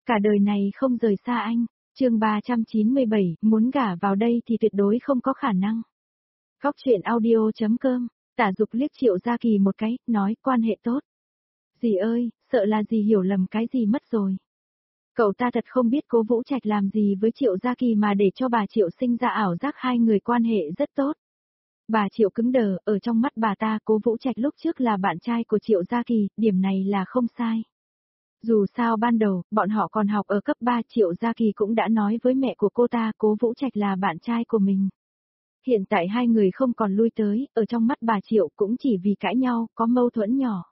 cả đời này không rời xa anh. Chương 397, muốn gả vào đây thì tuyệt đối không có khả năng. Góc truyện audio.com. Tả Dục liếc Triệu Gia Kỳ một cái, nói quan hệ tốt. Dì ơi, sợ là dì hiểu lầm cái gì mất rồi. Cậu ta thật không biết Cố Vũ Trạch làm gì với Triệu Gia Kỳ mà để cho bà Triệu sinh ra ảo giác hai người quan hệ rất tốt. Bà Triệu cứng đờ, ở trong mắt bà ta Cố Vũ Trạch lúc trước là bạn trai của Triệu Gia Kỳ, điểm này là không sai. Dù sao ban đầu, bọn họ còn học ở cấp 3, Triệu Gia Kỳ cũng đã nói với mẹ của cô ta Cố Vũ Trạch là bạn trai của mình. Hiện tại hai người không còn lui tới, ở trong mắt bà Triệu cũng chỉ vì cãi nhau, có mâu thuẫn nhỏ.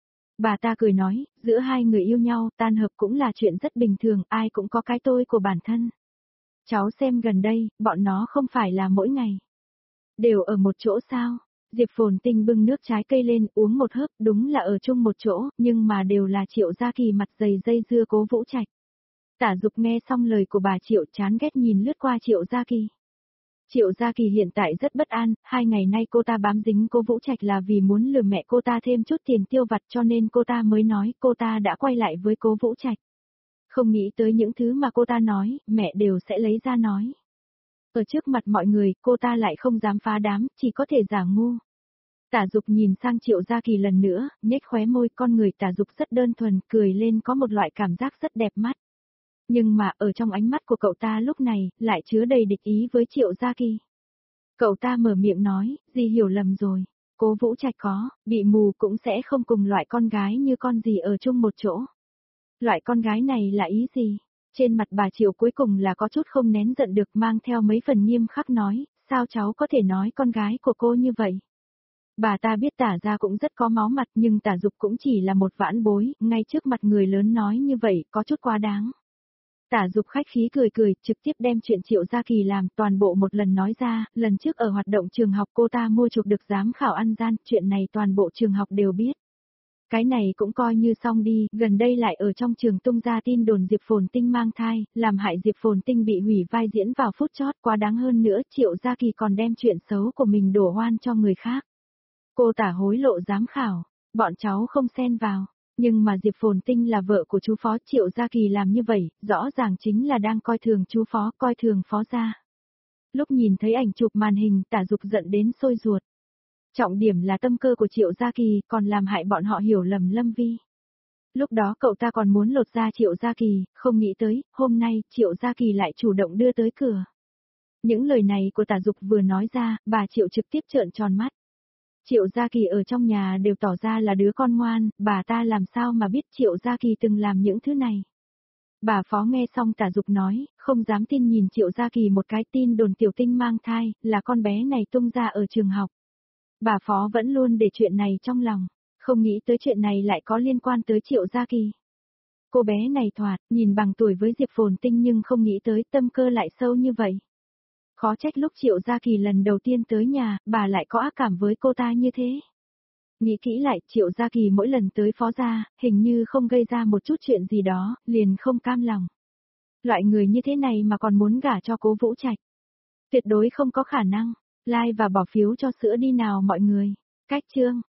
Bà ta cười nói, giữa hai người yêu nhau, tan hợp cũng là chuyện rất bình thường, ai cũng có cái tôi của bản thân. Cháu xem gần đây, bọn nó không phải là mỗi ngày đều ở một chỗ sao? Diệp Phồn Tinh bưng nước trái cây lên uống một hớp, đúng là ở chung một chỗ, nhưng mà đều là Triệu Gia Kỳ mặt dày dây dưa Cố Vũ Trạch. Tả Dục nghe xong lời của bà Triệu chán ghét nhìn lướt qua Triệu Gia Kỳ. Triệu Gia Kỳ hiện tại rất bất an, 2 ngày nay cô ta bám dính Cố Vũ Trạch là vì muốn lừa mẹ cô ta thêm chút tiền tiêu vặt cho nên cô ta mới nói cô ta đã quay lại với Cố Vũ Trạch. Không nghĩ tới những thứ mà cô ta nói, mẹ đều sẽ lấy ra nói. Ở trước mặt mọi người, cô ta lại không dám phá đám, chỉ có thể giả ngu. Tả Dục nhìn sang Triệu Gia Kỳ lần nữa, nhếch khóe môi, con người Tả Dục rất đơn thuần, cười lên có một loại cảm giác rất đẹp mắt. Nhưng mà ở trong ánh mắt của cậu ta lúc này, lại chứa đầy địch ý với Triệu Gia Kỳ. Cậu ta mở miệng nói, dì hiểu lầm rồi. Cố Vũ Trạch có, bị mù cũng sẽ không cùng loại con gái như con dì ở chung một chỗ. Loại con gái này là ý gì? Trên mặt bà Triệu cuối cùng là có chút không nén giận được, mang theo mấy phần nghiêm khắc nói, sao cháu có thể nói con gái của cô như vậy? Bà ta biết Tả gia cũng rất có máu mặt nhưng Tả Dục cũng chỉ là một vãn bối, ngay trước mặt người lớn nói như vậy có chút quá đáng. Tả Dục khách khí cười cười, trực tiếp đem chuyện Triệu Gia Kỳ làm toàn bộ một lần nói ra, lần trước ở hoạt động trường học cô ta mua chuộc được giám khảo ăn gian, chuyện này toàn bộ trường học đều biết. Cái này cũng coi như xong đi, gần đây lại ở trong trường tung ra tin đồn Diệp Phồn Tinh mang thai, làm hại Diệp Phồn Tinh bị hủy vai diễn vào phút chót, quá đáng hơn nữa Triệu Gia Kỳ còn đem chuyện xấu của mình đổ oan cho người khác. Cô ta hối lộ giám khảo, bọn cháu không xen vào, nhưng mà Diệp Phồn Tinh là vợ của chú Phó, Triệu Gia Kỳ làm như vậy, rõ ràng chính là đang coi thường chú Phó, coi thường Phó gia. Lúc nhìn thấy ảnh chụp màn hình, Tả Dục giận đến sôi ruột. Trọng điểm là tâm cơ của Triệu Gia Kỳ, còn làm hại bọn họ hiểu lầm Lâm Vi. Lúc đó cậu ta còn muốn lột da Triệu Gia Kỳ, không nghĩ tới, hôm nay, Triệu Gia Kỳ lại chủ động đưa tới cửa. Những lời này của Tả Dục vừa nói ra, bà Triệu trực tiếp trợn tròn mắt. Triệu Gia Kỳ ở trong nhà đều tỏ ra là đứa con ngoan, bà ta làm sao mà biết Triệu Gia Kỳ từng làm những thứ này. Bà Phó nghe xong Tả Dục nói, không dám tin nhìn Triệu Gia Kỳ một cái, tin đồn Tiểu Tinh mang thai, là con bé này tung ra ở trường học. Bà Phó vẫn luôn để chuyện này trong lòng, không nghĩ tới chuyện này lại có liên quan tới Triệu Gia Kỳ. Cô bé này thoạt, nhìn bằng tuổi với Diệp Phồn Tinh nhưng không nghĩ tới tâm cơ lại sâu như vậy. Khó trách lúc Triệu Gia Kỳ lần đầu tiên tới nhà, bà lại có ác cảm với cô ta như thế. Nghĩ kỹ lại, Triệu Gia Kỳ mỗi lần tới Phó gia, hình như không gây ra một chút chuyện gì đó, liền không cam lòng. Loại người như thế này mà còn muốn gả cho Cố Vũ Trạch. Tuyệt đối không có khả năng. Like và bỏ phiếu cho sữa đi nào mọi người. Cách chương.